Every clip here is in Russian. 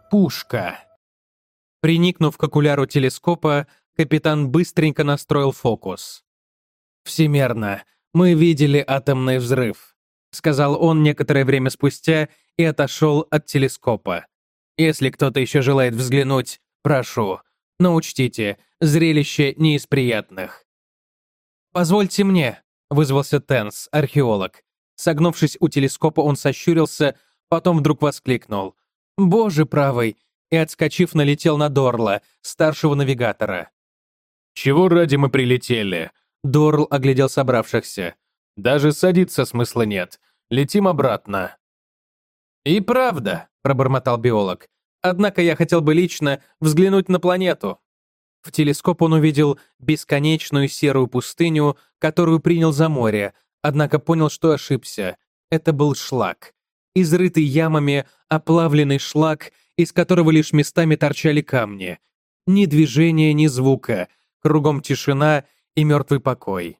Пушка. Приникнув к окуляру телескопа, капитан быстренько настроил фокус. «Всемерно, мы видели атомный взрыв», — сказал он некоторое время спустя и отошел от телескопа. «Если кто-то еще желает взглянуть, прошу. Но учтите, зрелище не из приятных». «Позвольте мне», — вызвался Тенс, археолог. Согнувшись у телескопа, он сощурился, потом вдруг воскликнул. «Боже правый!» и, отскочив, налетел на Дорла, старшего навигатора. «Чего ради мы прилетели?» Дорл оглядел собравшихся. «Даже садиться смысла нет. Летим обратно». «И правда», — пробормотал биолог. «Однако я хотел бы лично взглянуть на планету». В телескоп он увидел бесконечную серую пустыню, которую принял за море, однако понял, что ошибся. Это был шлак. Изрытый ямами, оплавленный шлак, из которого лишь местами торчали камни. Ни движения, ни звука. Кругом тишина и мертвый покой.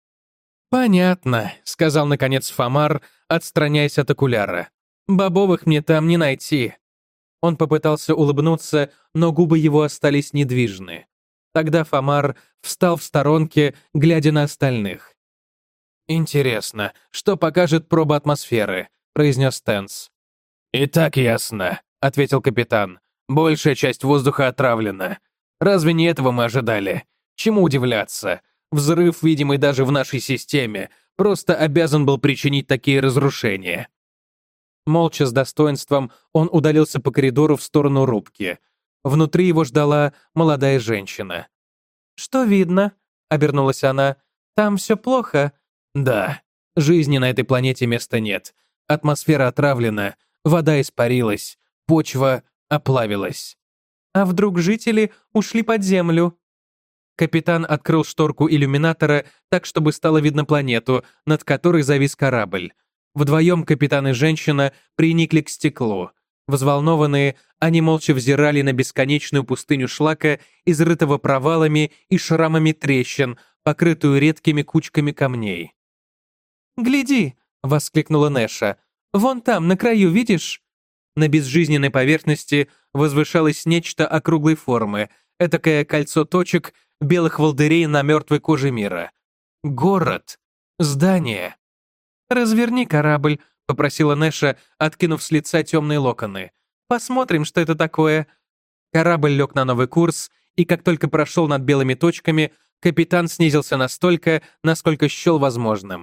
«Понятно», — сказал наконец Фомар, отстраняясь от окуляра. «Бобовых мне там не найти». Он попытался улыбнуться, но губы его остались недвижны. Тогда Фомар встал в сторонке, глядя на остальных. «Интересно, что покажет проба атмосферы?» — произнес Тенс. «И так ясно», — ответил капитан. «Большая часть воздуха отравлена. Разве не этого мы ожидали? Чему удивляться? Взрыв, видимый даже в нашей системе, просто обязан был причинить такие разрушения». Молча, с достоинством, он удалился по коридору в сторону рубки. Внутри его ждала молодая женщина. «Что видно?» — обернулась она. «Там все плохо?» «Да. Жизни на этой планете места нет. Атмосфера отравлена, вода испарилась, почва оплавилась». «А вдруг жители ушли под землю?» Капитан открыл шторку иллюминатора так, чтобы стало видно планету, над которой завис корабль. Вдвоем капитан и женщина приникли к стеклу. Взволнованные, они молча взирали на бесконечную пустыню шлака, изрытого провалами и шрамами трещин, покрытую редкими кучками камней. «Гляди!» — воскликнула Нэша. «Вон там, на краю, видишь?» На безжизненной поверхности возвышалось нечто округлой формы, этакое кольцо точек, белых волдырей на мертвой коже мира. Город. Здание. «Разверни корабль», — попросила Нэша, откинув с лица темные локоны. «Посмотрим, что это такое». Корабль лег на новый курс, и как только прошел над белыми точками, капитан снизился настолько, насколько счел возможным.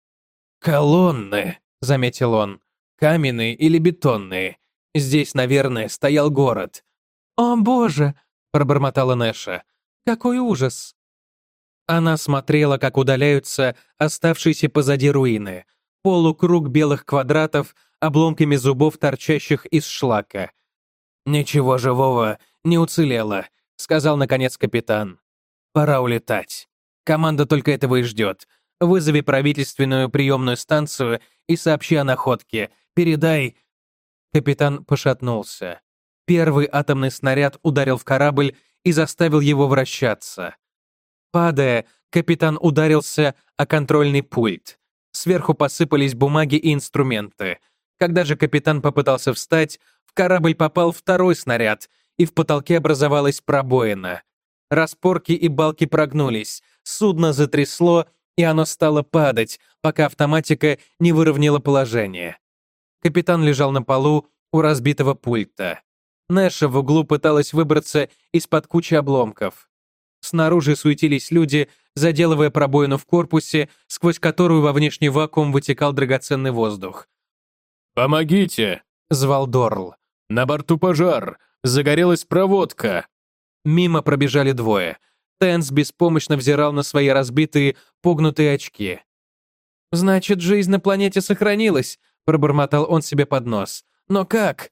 «Колонны», — заметил он. «Каменные или бетонные. Здесь, наверное, стоял город». «О, боже!» — пробормотала Нэша. «Какой ужас!» Она смотрела, как удаляются оставшиеся позади руины. Полукруг белых квадратов, обломками зубов, торчащих из шлака. «Ничего живого не уцелело», — сказал наконец капитан. «Пора улетать. Команда только этого и ждет. Вызови правительственную приемную станцию и сообщи о находке. Передай...» Капитан пошатнулся. Первый атомный снаряд ударил в корабль и заставил его вращаться. Падая, капитан ударился о контрольный пульт. Сверху посыпались бумаги и инструменты. Когда же капитан попытался встать, в корабль попал второй снаряд, и в потолке образовалась пробоина. Распорки и балки прогнулись, судно затрясло, и оно стало падать, пока автоматика не выровняла положение. Капитан лежал на полу у разбитого пульта. Нэша в углу пыталась выбраться из-под кучи обломков. Снаружи суетились люди, заделывая пробоину в корпусе, сквозь которую во внешний вакуум вытекал драгоценный воздух. «Помогите!» — звал Дорл. «На борту пожар! Загорелась проводка!» Мимо пробежали двое. Тенс беспомощно взирал на свои разбитые, погнутые очки. «Значит, жизнь на планете сохранилась», — пробормотал он себе под нос. «Но как?»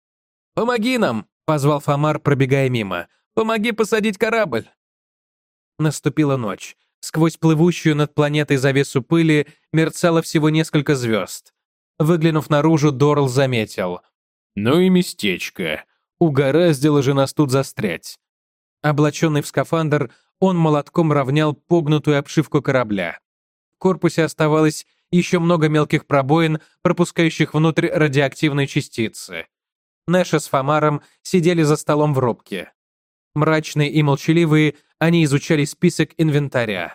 «Помоги нам!» — позвал Фомар, пробегая мимо. «Помоги посадить корабль!» Наступила ночь. Сквозь плывущую над планетой завесу пыли мерцало всего несколько звезд. Выглянув наружу, Дорл заметил. «Ну и местечко. Угораздило же нас тут застрять». Облаченный в скафандр, он молотком равнял погнутую обшивку корабля. В корпусе оставалось еще много мелких пробоин, пропускающих внутрь радиоактивные частицы. Нэша с Фомаром сидели за столом в рубке. Мрачные и молчаливые, они изучали список инвентаря.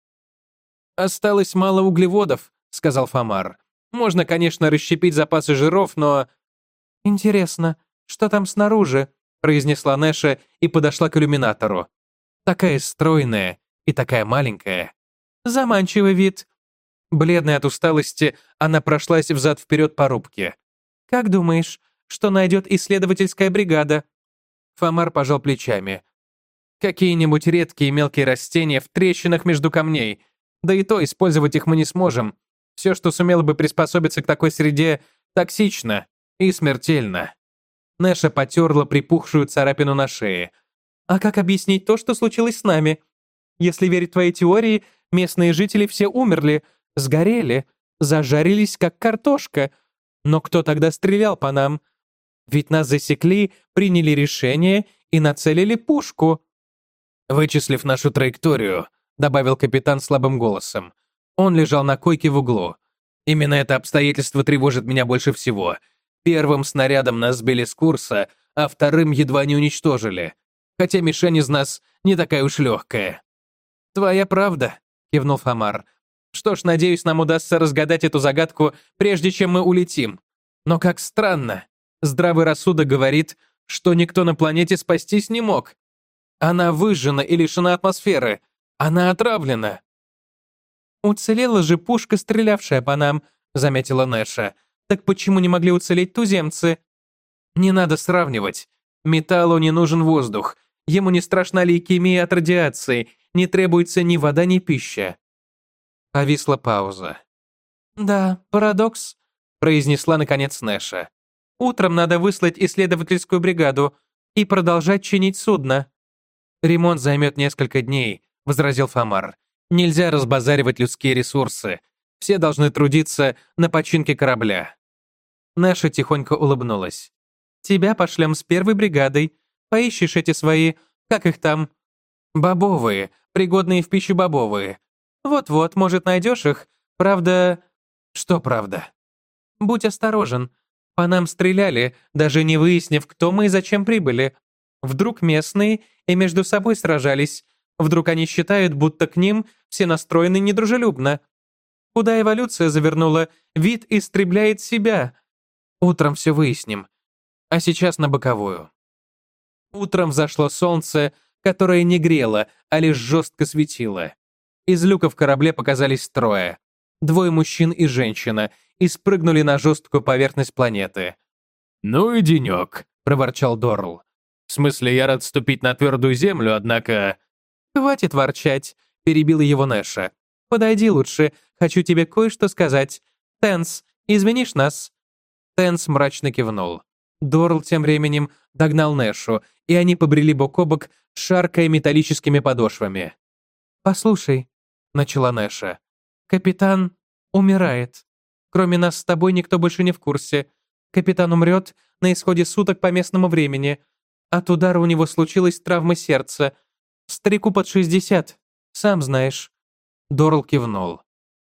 «Осталось мало углеводов», — сказал Фомар. «Можно, конечно, расщепить запасы жиров, но...» «Интересно, что там снаружи?» — произнесла Нэша и подошла к иллюминатору. «Такая стройная и такая маленькая. Заманчивый вид». Бледная от усталости, она прошлась взад-вперед по рубке. «Как думаешь, что найдет исследовательская бригада?» Фомар пожал плечами. «Какие-нибудь редкие мелкие растения в трещинах между камней. Да и то использовать их мы не сможем. Все, что сумело бы приспособиться к такой среде, токсично и смертельно». Нэша потерла припухшую царапину на шее. «А как объяснить то, что случилось с нами? Если верить твоей теории, местные жители все умерли, сгорели, зажарились, как картошка. Но кто тогда стрелял по нам? Ведь нас засекли, приняли решение и нацелили пушку». «Вычислив нашу траекторию», — добавил капитан слабым голосом. Он лежал на койке в углу. «Именно это обстоятельство тревожит меня больше всего. Первым снарядом нас сбили с курса, а вторым едва не уничтожили. Хотя мишень из нас не такая уж легкая». «Твоя правда», — кивнул Фомар. «Что ж, надеюсь, нам удастся разгадать эту загадку, прежде чем мы улетим. Но как странно. Здравый рассудок говорит, что никто на планете спастись не мог. Она выжжена и лишена атмосферы. Она отравлена». «Уцелела же пушка, стрелявшая по нам», — заметила Нэша. «Так почему не могли уцелеть туземцы?» «Не надо сравнивать. Металлу не нужен воздух. Ему не страшна лейкемия от радиации, не требуется ни вода, ни пища». Повисла пауза. «Да, парадокс», — произнесла наконец Нэша. «Утром надо выслать исследовательскую бригаду и продолжать чинить судно». «Ремонт займет несколько дней», — возразил Фомар. «Нельзя разбазаривать людские ресурсы. Все должны трудиться на починке корабля». Нэша тихонько улыбнулась. «Тебя пошлем с первой бригадой. Поищешь эти свои, как их там?» «Бобовые, пригодные в пищу бобовые». «Вот-вот, может, найдешь их. Правда...» «Что правда?» «Будь осторожен. По нам стреляли, даже не выяснив, кто мы и зачем прибыли. Вдруг местные и между собой сражались. Вдруг они считают, будто к ним все настроены недружелюбно. Куда эволюция завернула, вид истребляет себя. Утром все выясним. А сейчас на боковую». Утром взошло солнце, которое не грело, а лишь жестко светило. Из люка в корабле показались трое. 2 мужчин и женщина, и спрыгнули на жесткую поверхность планеты. «Ну и денек», — проворчал Дорл. «В смысле, я рад ступить на твердую землю, однако...» «Хватит ворчать», — перебила его Нэша. «Подойди лучше, хочу тебе кое-что сказать. Тенс, извинишь нас?» Тенс мрачно кивнул. Дорл тем временем догнал Нэшу, и они побрели бок о бок, шаркая металлическими подошвами. «Послушай», — начала Нэша, — «капитан умирает. Кроме нас с тобой никто больше не в курсе. Капитан умрет на исходе суток по местному времени. От удара у него случилась травма сердца. Старику под 60, сам знаешь». Дорл кивнул.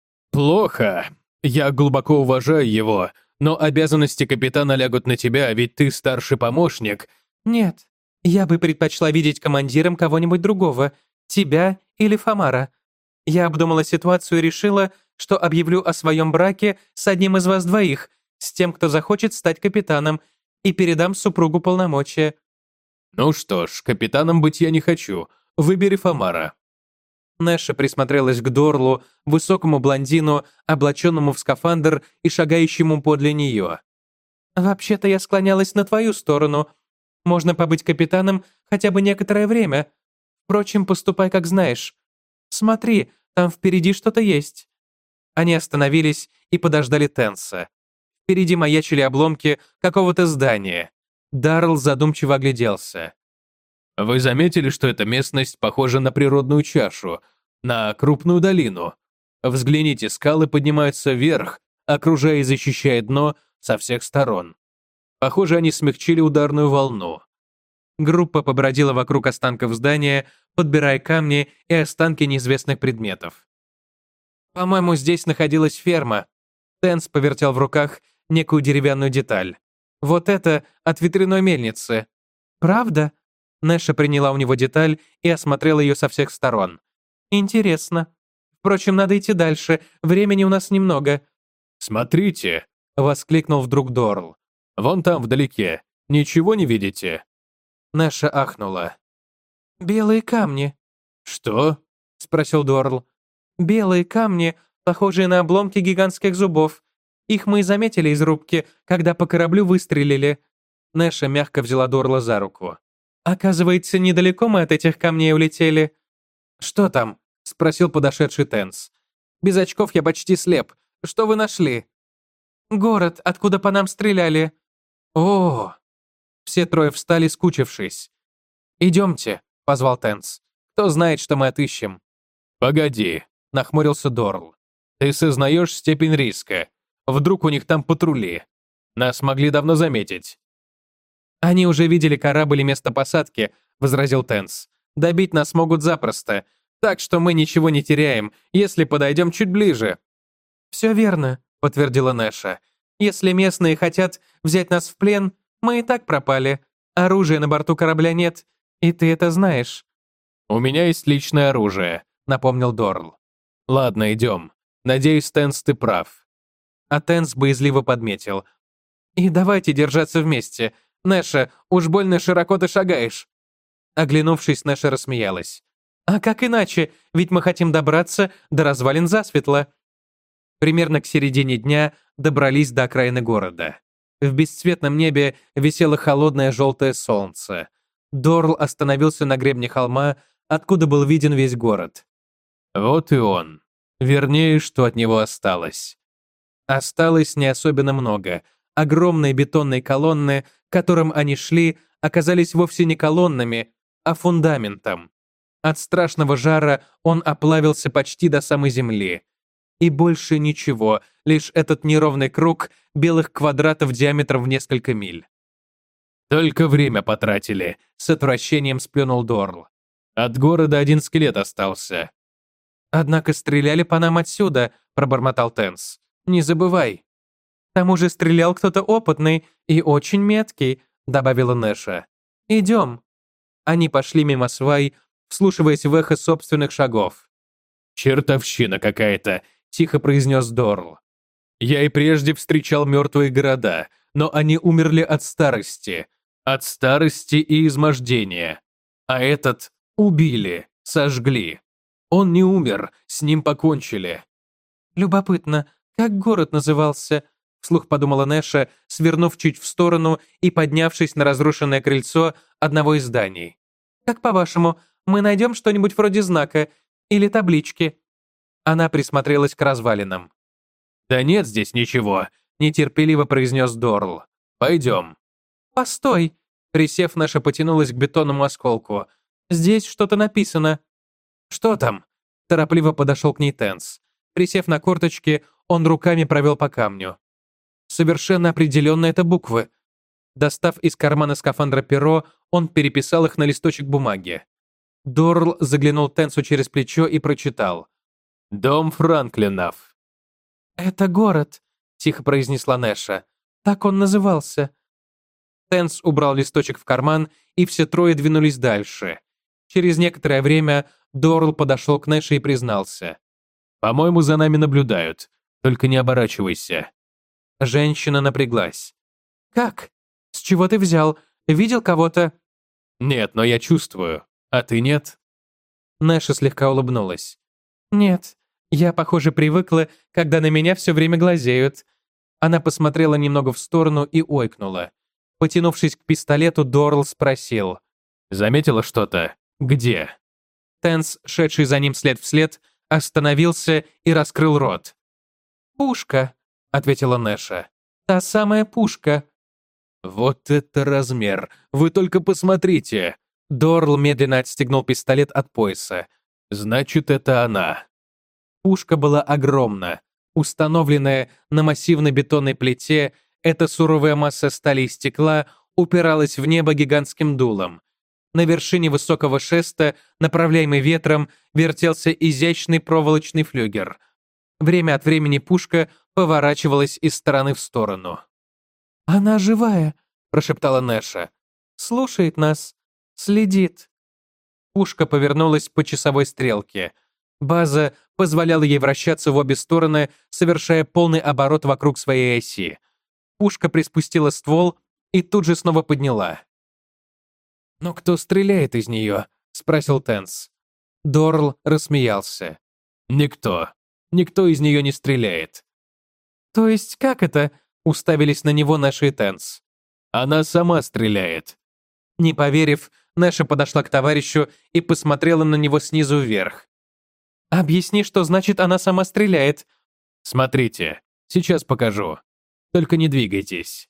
«Плохо. Я глубоко уважаю его, но обязанности капитана лягут на тебя, ведь ты старший помощник». «Нет, я бы предпочла видеть командиром кого-нибудь другого, тебя или Фомара. Я обдумала ситуацию и решила, что объявлю о своем браке с одним из вас двоих, с тем, кто захочет стать капитаном, и передам супругу полномочия». «Ну что ж, капитаном быть я не хочу. Выбери Фомара». Нэша присмотрелась к Дорлу, высокому блондину, облаченному в скафандр и шагающему подле нее. «Вообще-то я склонялась на твою сторону. Можно побыть капитаном хотя бы некоторое время. Впрочем, поступай как знаешь. Смотри, там впереди что-то есть». Они остановились и подождали Тенса. Впереди маячили обломки какого-то здания. Даррелл задумчиво огляделся. «Вы заметили, что эта местность похожа на природную чашу, на крупную долину? Взгляните, скалы поднимаются вверх, окружая и защищая дно со всех сторон. Похоже, они смягчили ударную волну». Группа побродила вокруг останков здания, подбирая камни и останки неизвестных предметов. «По-моему, здесь находилась ферма». Тенс повертел в руках некую деревянную деталь. Вот это от ветряной мельницы. Правда? Нэша приняла у него деталь и осмотрела ее со всех сторон. Интересно. Впрочем, надо идти дальше, времени у нас немного. «Смотрите!» — воскликнул вдруг Дорл. «Вон там, вдалеке. Ничего не видите?» Нэша ахнула. «Белые камни». «Что?» — спросил Дорл. «Белые камни, похожие на обломки гигантских зубов. Их мы и заметили из рубки, когда по кораблю выстрелили». Нэша мягко взяла Дорла за руку. «Оказывается, недалеко мы от этих камней улетели». «Что там?» — спросил подошедший Тенс. «Без очков я почти слеп. Что вы нашли?» «Город, откуда по нам стреляли». «О!» Все трое встали, скучившись. «Идемте», — позвал Тенс. «Кто знает, что мы отыщем». «Погоди», — нахмурился Дорл. «Ты сознаешь степень риска. Вдруг у них там патрули. Нас могли давно заметить». «Они уже видели корабль и место посадки», — возразил Тенс. «Добить нас могут запросто, так что мы ничего не теряем, если подойдем чуть ближе». «Все верно», — подтвердила Нэша. «Если местные хотят взять нас в плен, мы и так пропали. Оружия на борту корабля нет, и ты это знаешь». «У меня есть личное оружие», — напомнил Дорл. «Ладно, идем. Надеюсь, Тенс, ты прав». А Тенс боязливо подметил. «И давайте держаться вместе. Нэша, уж больно широко ты шагаешь». Оглянувшись, Нэша рассмеялась. «А как иначе? Ведь мы хотим добраться до развалин засветло». Примерно к середине дня добрались до окраины города. В бесцветном небе висело холодное желтое солнце. Дорл остановился на гребне холма, откуда был виден весь город. Вот и он. Вернее, что от него осталось. Осталось не особенно много. Огромные бетонные колонны, к которым они шли, оказались вовсе не колоннами, а фундаментом. От страшного жара он оплавился почти до самой земли. И больше ничего, лишь этот неровный круг белых квадратов диаметром в несколько миль. «Только время потратили», — с отвращением сплюнул Дорл. «От города один скелет остался». «Однако стреляли по нам отсюда», — пробормотал Тенс. «Не забывай». «К тому же стрелял кто-то опытный и очень меткий», — добавила Нэша. «Идем». Они пошли мимо свай, вслушиваясь в эхо собственных шагов. «Чертовщина какая-то», — тихо произнес Дорл. «Я и прежде встречал мертвые города, но они умерли от старости. От старости и измождения. А этот убили, сожгли. Он не умер, с ним покончили». «Любопытно, как город назывался?» — вслух подумала Нэша, свернув чуть в сторону и поднявшись на разрушенное крыльцо одного из зданий. «Как по-вашему, мы найдем что-нибудь вроде знака или таблички?» Она присмотрелась к развалинам. «Да нет здесь ничего», — нетерпеливо произнес Дорл. «Пойдем». «Постой!» Присев, Нэша потянулась к бетонному осколку. «Здесь что-то написано». «Что там?» Торопливо подошел к ней Тенс. Присев на корточки, он руками провел по камню. «Совершенно определенно это буквы». Достав из кармана скафандра перо, он переписал их на листочек бумаги. Дорл заглянул Тенсу через плечо и прочитал. «Дом Франклинов». «Это город», — тихо произнесла Нэша. «Так он назывался». Тенс убрал листочек в карман, и все трое двинулись дальше. Через некоторое время Дорл подошел к Нэше и признался. «По-моему, за нами наблюдают. Только не оборачивайся». Женщина напряглась. «Как? С чего ты взял? Видел кого-то?» «Нет, но я чувствую. А ты нет?» Нэша слегка улыбнулась. «Нет, я, похоже, привыкла, когда на меня все время глазеют». Она посмотрела немного в сторону и ойкнула. Потянувшись к пистолету, Дорл спросил. «Заметила что-то? Где?» Тенс, шедший за ним след в след, остановился и раскрыл рот. «Пушка», — ответила Нэша. «Та самая пушка». «Вот это размер! Вы только посмотрите!» Дорл медленно отстегнул пистолет от пояса. «Значит, это она». Пушка была огромна. Установленная на массивной бетонной плите, эта суровая масса стали и стекла упиралась в небо гигантским дулом. На вершине высокого шеста, направляемый ветром, вертелся изящный проволочный флюгер. Время от времени пушка поворачивалась из стороны в сторону. «Она живая», — прошептала Нэша. «Слушает нас. Следит». Пушка повернулась по часовой стрелке. База позволяла ей вращаться в обе стороны, совершая полный оборот вокруг своей оси. Пушка приспустила ствол и тут же снова подняла. «Но кто стреляет из нее?» — спросил Тенс. Дорл рассмеялся. «Никто. Никто из нее не стреляет». «То есть как это?» — уставились на него Нэша и Тенс. «Она сама стреляет». Не поверив, Нэша подошла к товарищу и посмотрела на него снизу вверх. «Объясни, что значит она сама стреляет». «Смотрите, сейчас покажу. Только не двигайтесь».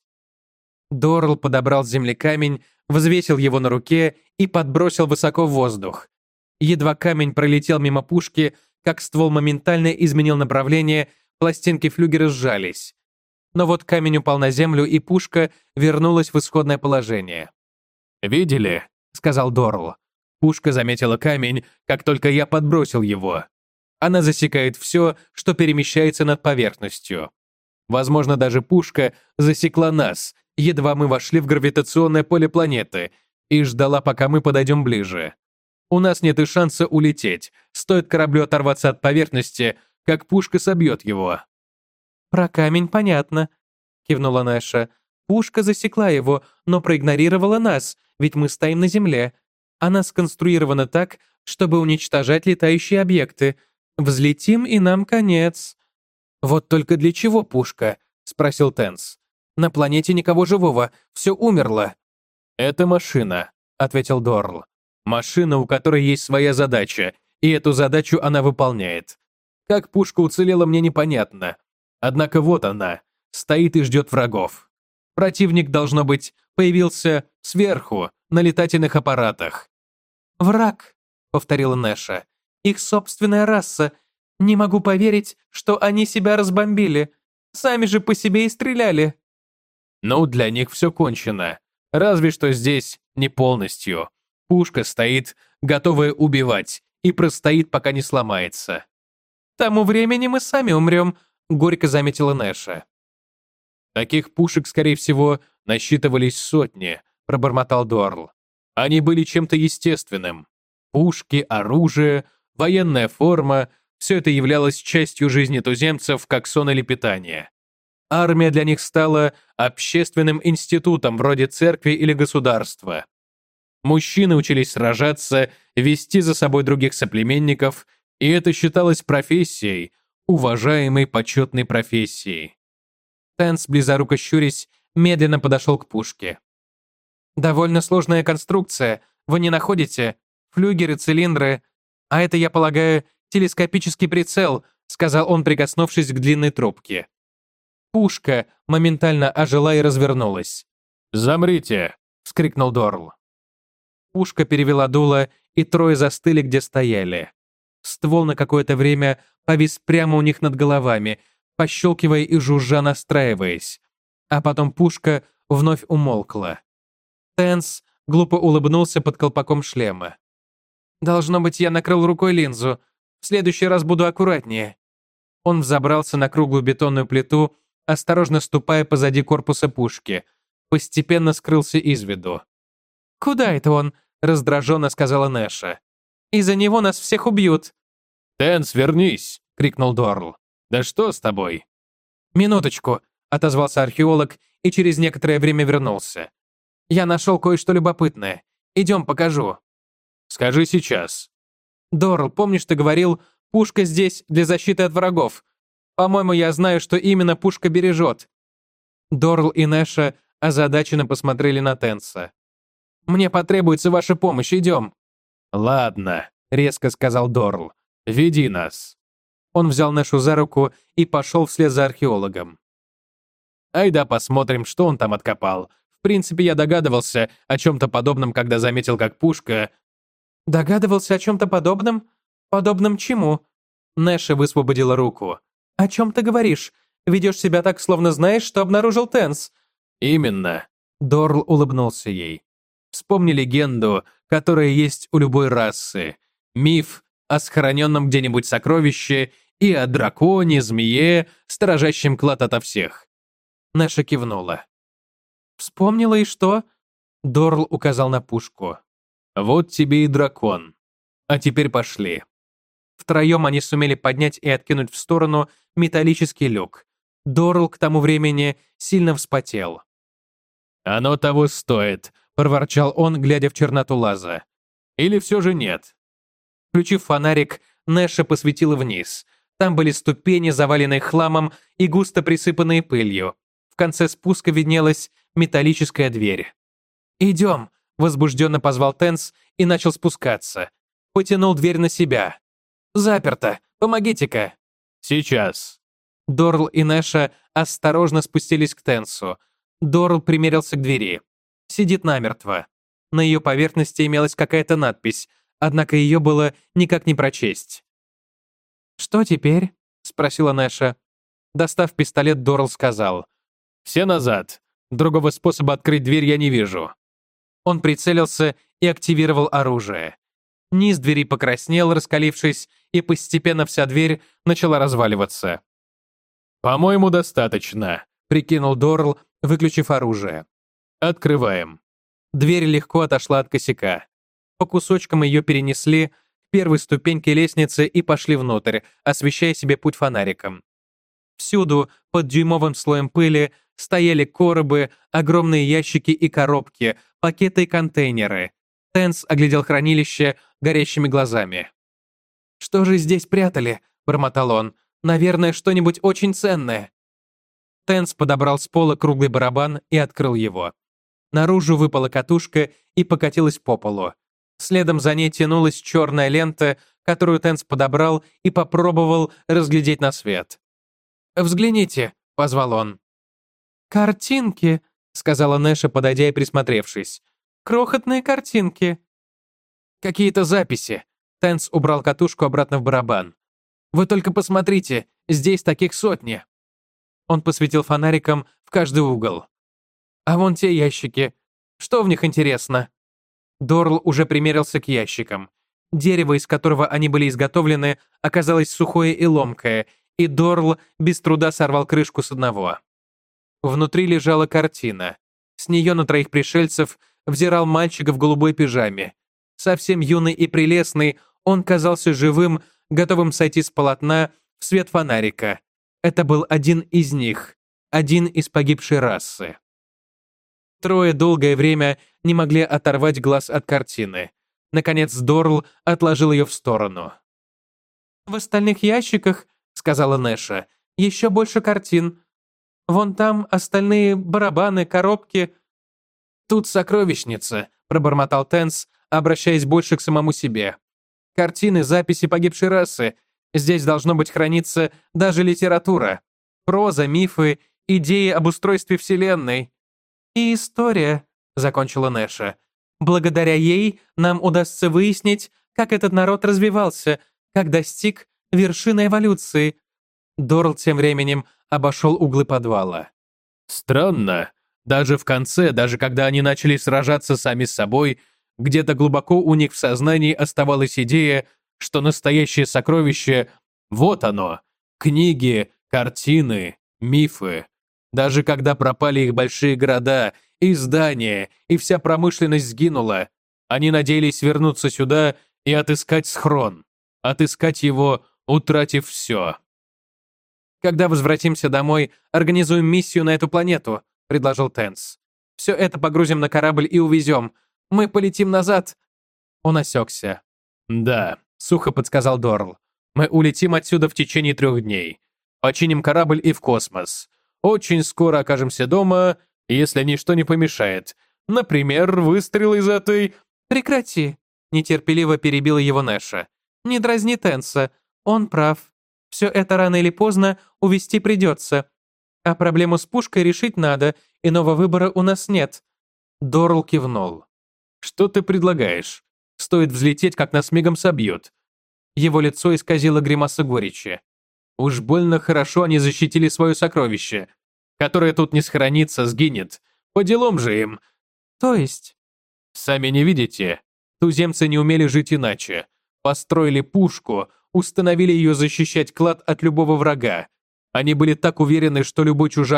Дорл подобрал с земли камень, взвесил его на руке и подбросил высоко в воздух. Едва камень пролетел мимо пушки, как ствол моментально изменил направление, пластинки флюгера сжались. Но вот камень упал на землю, и пушка вернулась в исходное положение. «Видели?» — сказал Дорл. «Пушка заметила камень, как только я подбросил его. Она засекает все, что перемещается над поверхностью. Возможно, даже пушка засекла нас, едва мы вошли в гравитационное поле планеты, и ждала, пока мы подойдем ближе. У нас нет и шанса улететь. Стоит кораблю оторваться от поверхности, как пушка собьет его». «Про камень понятно», — кивнула Нэша. «Пушка засекла его, но проигнорировала нас, ведь мы стоим на Земле. Она сконструирована так, чтобы уничтожать летающие объекты. Взлетим, и нам конец». «Вот только для чего пушка?» — спросил Тенс. «На планете никого живого, все умерло». «Это машина», — ответил Дорл. «Машина, у которой есть своя задача, и эту задачу она выполняет. Как пушка уцелела, мне непонятно. Однако вот она, стоит и ждет врагов. Противник, должно быть, появился сверху, на летательных аппаратах». «Враг», — повторила Нэша. «Их собственная раса. Не могу поверить, что они себя разбомбили. Сами же по себе и стреляли». «Ну, для них все кончено. Разве что здесь не полностью. Пушка стоит, готовая убивать, и простоит, пока не сломается». «К тому времени мы сами умрем», — горько заметила Нэша. «Таких пушек, скорее всего, насчитывались сотни», — пробормотал Дорл. «Они были чем-то естественным. Пушки, оружие, военная форма — все это являлось частью жизни туземцев, как сон или питание. Армия для них стала общественным институтом вроде церкви или государства. Мужчины учились сражаться, вести за собой других соплеменников, и это считалось профессией, уважаемой почетной профессией». Тенс, близоруко щурясь, медленно подошел к пушке. «Довольно сложная конструкция, вы не находите? Флюгеры, цилиндры. А это, я полагаю, телескопический прицел», сказал он, прикоснувшись к длинной трубке. Пушка моментально ожила и развернулась. «Замрите!» — вскрикнул Дорл. Пушка перевела дуло, и трое застыли, где стояли. Ствол на какое-то время повис прямо у них над головами, пощелкивая и жужжа, настраиваясь. А потом пушка вновь умолкла. Тенс глупо улыбнулся под колпаком шлема. «Должно быть, я накрыл рукой линзу. В следующий раз буду аккуратнее». Он взобрался на круглую бетонную плиту, осторожно ступая позади корпуса пушки. Постепенно скрылся из виду. «Куда это он?» — раздраженно сказала Нэша. «Из-за него нас всех убьют». «Тенс, вернись!» — крикнул Дорл. «Да что с тобой?» «Минуточку», — отозвался археолог и через некоторое время вернулся. «Я нашел кое-что любопытное. Идем, покажу». «Скажи сейчас». «Дорл, помнишь, ты говорил, пушка здесь для защиты от врагов? По-моему, я знаю, что именно пушка бережет». Дорл и Нэша озадаченно посмотрели на Тенса. «Мне потребуется ваша помощь, идем». «Ладно», — резко сказал Дорл. «Веди нас». Он взял Нэшу за руку и пошел вслед за археологом. «Айда посмотрим, что он там откопал. В принципе, я догадывался о чем-то подобном, когда заметил, как пушка...» «Догадывался о чем-то подобном? Подобном чему?» Нэша высвободила руку. «О чем ты говоришь? Ведешь себя так, словно знаешь, что обнаружил Тенс». «Именно». Дорл улыбнулся ей. «Вспомни легенду, которая есть у любой расы. Миф о сохраненном где-нибудь сокровище и о драконе, змее, сторожащем клад ото всех». Нэша кивнула. Вспомнила и что? Дорл указал на пушку. Вот тебе и дракон. А теперь пошли. Втроем они сумели поднять и откинуть в сторону металлический люк. Дорл к тому времени сильно вспотел. «Оно того стоит», — проворчал он, глядя в черноту лаза. «Или все же нет?» Включив фонарик, Нэша посветила вниз. Там были ступени, заваленные хламом и густо присыпанные пылью. В конце спуска виднелась металлическая дверь. «Идем», — возбужденно позвал Тенс и начал спускаться. Потянул дверь на себя. «Заперто! Помогите-ка!» «Сейчас». Дорл и Нэша осторожно спустились к Тенсу. Дорл примерился к двери. Сидит намертво. На ее поверхности имелась какая-то надпись, однако ее было никак не прочесть. «Что теперь?» — спросила Нэша. Достав пистолет, Дорл сказал. «Все назад. Другого способа открыть дверь я не вижу». Он прицелился и активировал оружие. Низ двери покраснел, раскалившись, и постепенно вся дверь начала разваливаться. «По-моему, достаточно», — прикинул Дорл, выключив оружие. «Открываем». Дверь легко отошла от косяка. По кусочкам ее перенесли к первой ступеньке лестницы и пошли внутрь, освещая себе путь фонариком. Всюду, под дюймовым слоем пыли, стояли коробы, огромные ящики и коробки, пакеты и контейнеры. Тенс оглядел хранилище горящими глазами. «Что же здесь прятали?» — бормотал он. «Наверное, что-нибудь очень ценное». Тенс подобрал с пола круглый барабан и открыл его. Наружу выпала катушка и покатилась по полу. Следом за ней тянулась черная лента, которую Тенс подобрал и попробовал разглядеть на свет. «Взгляните», — позвал он. «Картинки», — сказала Нэша, подойдя и присмотревшись. «Крохотные картинки». «Какие-то записи». Тенс убрал катушку обратно в барабан. «Вы только посмотрите, здесь таких сотни». Он посветил фонариком в каждый угол. «А вон те ящики. Что в них интересно?» Дорл уже примерился к ящикам. Дерево, из которого они были изготовлены, оказалось сухое и ломкое, и Дорл без труда сорвал крышку с одного. Внутри лежала картина. С нее на троих пришельцев взирал мальчик в голубой пижаме. Совсем юный и прелестный, он казался живым, готовым сойти с полотна в свет фонарика. Это был один из них, один из погибшей расы. Трое долгое время не могли оторвать глаз от картины. Наконец Дорл отложил ее в сторону. «В остальных ящиках, — сказала Нэша, — еще больше картин. Вон там остальные барабаны, коробки». «Тут сокровищница», — пробормотал Тенс, обращаясь больше к самому себе. «Картины, записи погибшей расы. Здесь должно быть храниться даже литература. Проза, мифы, идеи об устройстве Вселенной. И история», — закончила Нэша. «Благодаря ей нам удастся выяснить, как этот народ развивался, как достиг вершины эволюции». Дорл тем временем обошел углы подвала. «Странно. Даже в конце, даже когда они начали сражаться сами с собой, где-то глубоко у них в сознании оставалась идея, что настоящее сокровище — вот оно. Книги, картины, мифы. Даже когда пропали их большие города, и здания, и вся промышленность сгинула, они надеялись вернуться сюда и отыскать схрон. Отыскать его, утратив все». «Когда возвратимся домой, организуем миссию на эту планету», — предложил Тенс. «Все это погрузим на корабль и увезем. Мы полетим назад». Он осекся. «Да», — сухо подсказал Дорл. «Мы улетим отсюда в течение 3 дней. Починим корабль и в космос. Очень скоро окажемся дома, если ничто не помешает. Например, выстрел из этой...» «Прекрати», — нетерпеливо перебила его Нэша. «Не дразни Тенса. Он прав. Все это рано или поздно увести придется. А проблему с пушкой решить надо, иного выбора у нас нет». Дорл кивнул. «Что ты предлагаешь? Стоит взлететь, как нас мигом собьют». Его лицо исказило гримаса горечи. «Уж больно хорошо они защитили свое сокровище, которое тут не сохранится, сгинет. По делам же им». «То есть?» «Сами не видите? Туземцы не умели жить иначе. Построили пушку, установили ее защищать клад от любого врага. Они были так уверены, что любой чужак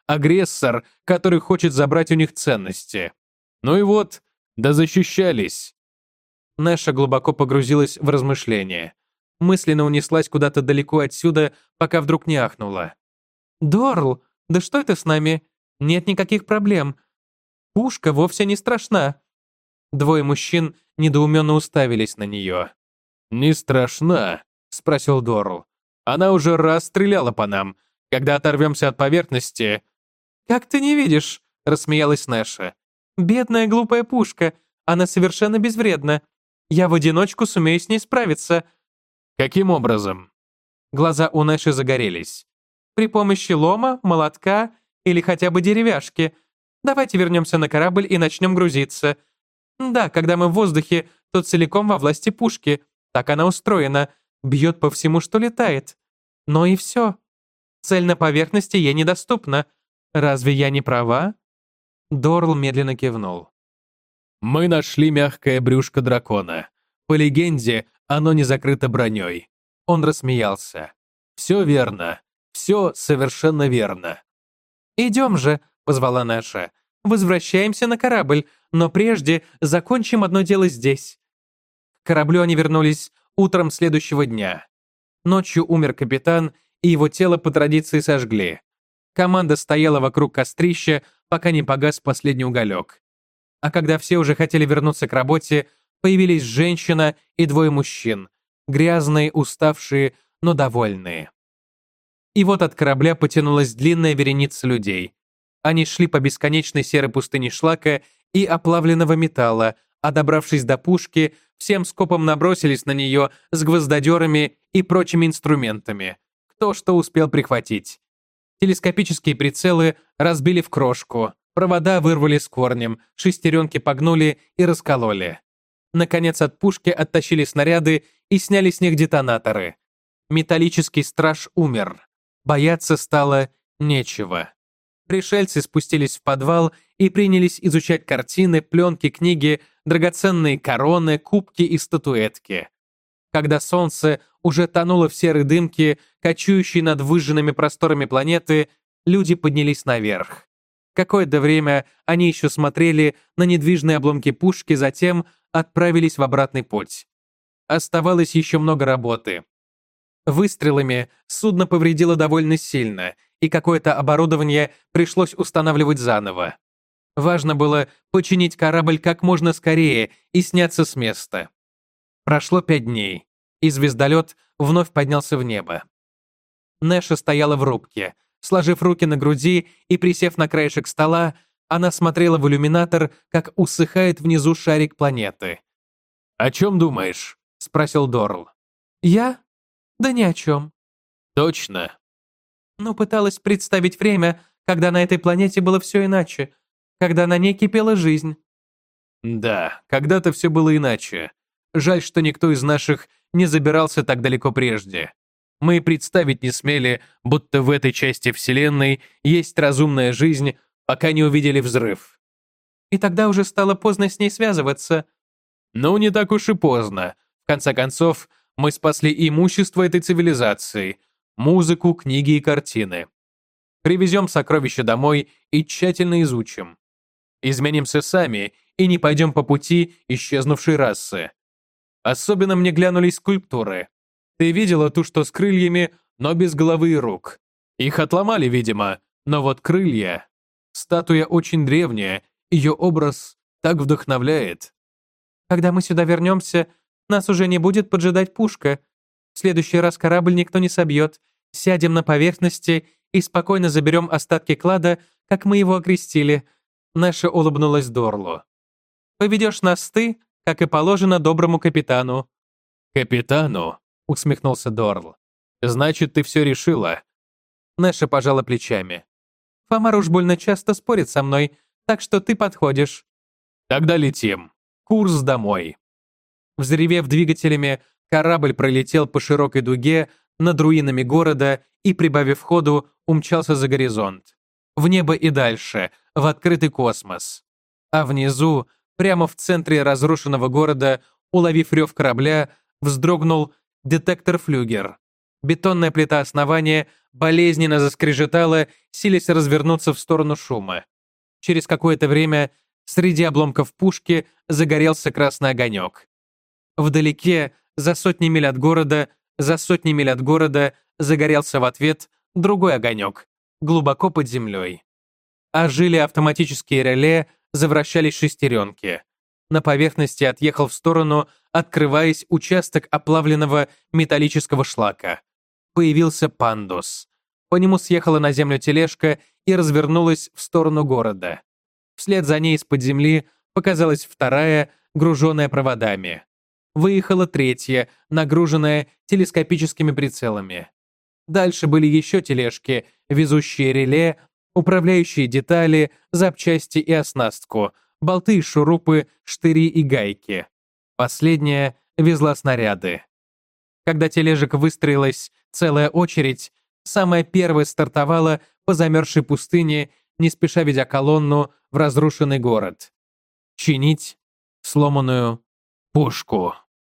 агрессор, который хочет забрать у них ценности. Ну и вот, да защищались. Нэша глубоко погрузилась в размышления. Мысленно унеслась куда-то далеко отсюда, пока вдруг не ахнула. «Дорл, да что это с нами? Нет никаких проблем. Пушка вовсе не страшна». Двое мужчин недоуменно уставились на нее. «Не страшна?» — спросил Дорл. «Она уже раз стреляла по нам. Когда оторвемся от поверхности...» «Как ты не видишь?» — рассмеялась Нэша. «Бедная глупая пушка. Она совершенно безвредна. Я в одиночку сумею с ней справиться». «Каким образом?» Глаза у Нэши загорелись. «При помощи лома, молотка или хотя бы деревяшки. Давайте вернемся на корабль и начнем грузиться. Да, когда мы в воздухе, то целиком во власти пушки. Так она устроена. Бьет по всему, что летает. Но и все. Цель на поверхности ей недоступна. Разве я не права?» Дорл медленно кивнул. «Мы нашли мягкое брюшко дракона. По легенде, оно не закрыто броней». Он рассмеялся. «Все верно. Все совершенно верно». «Идем же», — позвала Наша. «Возвращаемся на корабль, но прежде закончим одно дело здесь». К кораблю они вернулись утром следующего дня. Ночью умер капитан, и его тело по традиции сожгли. Команда стояла вокруг кострища, пока не погас последний уголек. А когда все уже хотели вернуться к работе, появились женщина и двое мужчин, грязные, уставшие, но довольные. И вот от корабля потянулась длинная вереница людей. Они шли по бесконечной серой пустыне шлака и оплавленного металла, а добравшись до пушки, всем скопом набросились на нее с гвоздодерами и прочими инструментами, кто что успел прихватить. Телескопические прицелы разбили в крошку, провода вырвали с корнем, шестеренки погнули и раскололи. Наконец от пушки оттащили снаряды и сняли с них детонаторы. Металлический страж умер. Бояться стало нечего. Пришельцы спустились в подвал и принялись изучать картины, пленки, книги, драгоценные короны, кубки и статуэтки. Когда солнце уже тонуло в серой дымке, кочующей над выжженными просторами планеты, люди поднялись наверх. Какое-то время они еще смотрели на недвижные обломки пушки, затем отправились в обратный путь. Оставалось еще много работы. Выстрелами судно повредило довольно сильно, и какое-то оборудование пришлось устанавливать заново. Важно было починить корабль как можно скорее и сняться с места. Прошло 5 дней, и звездолет вновь поднялся в небо. Нэша стояла в рубке. Сложив руки на груди и присев на краешек стола, она смотрела в иллюминатор, как усыхает внизу шарик планеты. «О чем думаешь?» — спросил Дорл. «Я? Да ни о чем». «Точно». Но пыталась представить время, когда на этой планете было все иначе, когда на ней кипела жизнь. «Да, когда-то все было иначе. Жаль, что никто из наших не забирался так далеко прежде. Мы и представить не смели, будто в этой части Вселенной есть разумная жизнь, пока не увидели взрыв». И тогда уже стало поздно с ней связываться. Ну, не так уж и поздно. В конце концов, мы спасли имущество этой цивилизации, музыку, книги и картины. Привезем сокровища домой и тщательно изучим. Изменимся сами и не пойдем по пути исчезнувшей расы. Особенно мне глянулись скульптуры. Ты видела ту, что с крыльями, но без головы и рук. Их отломали, видимо, но вот крылья. Статуя очень древняя, ее образ так вдохновляет. Когда мы сюда вернемся, нас уже не будет поджидать пушка. В следующий раз корабль никто не собьет. Сядем на поверхности и спокойно заберем остатки клада, как мы его окрестили. Наша улыбнулась Дорлу. Поведешь нас ты, как и положено доброму капитану. «Капитану?» — усмехнулся Дорл. «Значит, ты все решила?» Нэша пожала плечами. «Фомар уж больно часто спорит со мной, так что ты подходишь». «Тогда летим. Курс домой». Взревев двигателями, корабль пролетел по широкой дуге над руинами города и, прибавив ходу, умчался за горизонт. В небо и дальше, в открытый космос. А внизу, прямо в центре разрушенного города, уловив рев корабля, вздрогнул детектор-флюгер. Бетонная плита основания болезненно заскрежетало, силясь развернуться в сторону шума. Через какое-то время среди обломков пушки загорелся красный огонек. Вдалеке, за сотни миль от города, загорелся в ответ другой огонек, глубоко под землей. Ожили автоматические реле, завращались шестеренки. На поверхности отъехал в сторону, открываясь участок оплавленного металлического шлака. Появился пандус. По нему съехала на землю тележка и развернулась в сторону города. Вслед за ней из-под земли показалась вторая, груженная проводами. Выехала третья, нагруженная телескопическими прицелами. Дальше были еще тележки, везущие реле, управляющие детали, запчасти и оснастку, болты и шурупы, штыри и гайки. Последняя везла снаряды. Когда тележек выстроилась целая очередь, самая первая стартовала по замерзшей пустыне, не спеша ведя колонну в разрушенный город. Чинить сломанную пушку.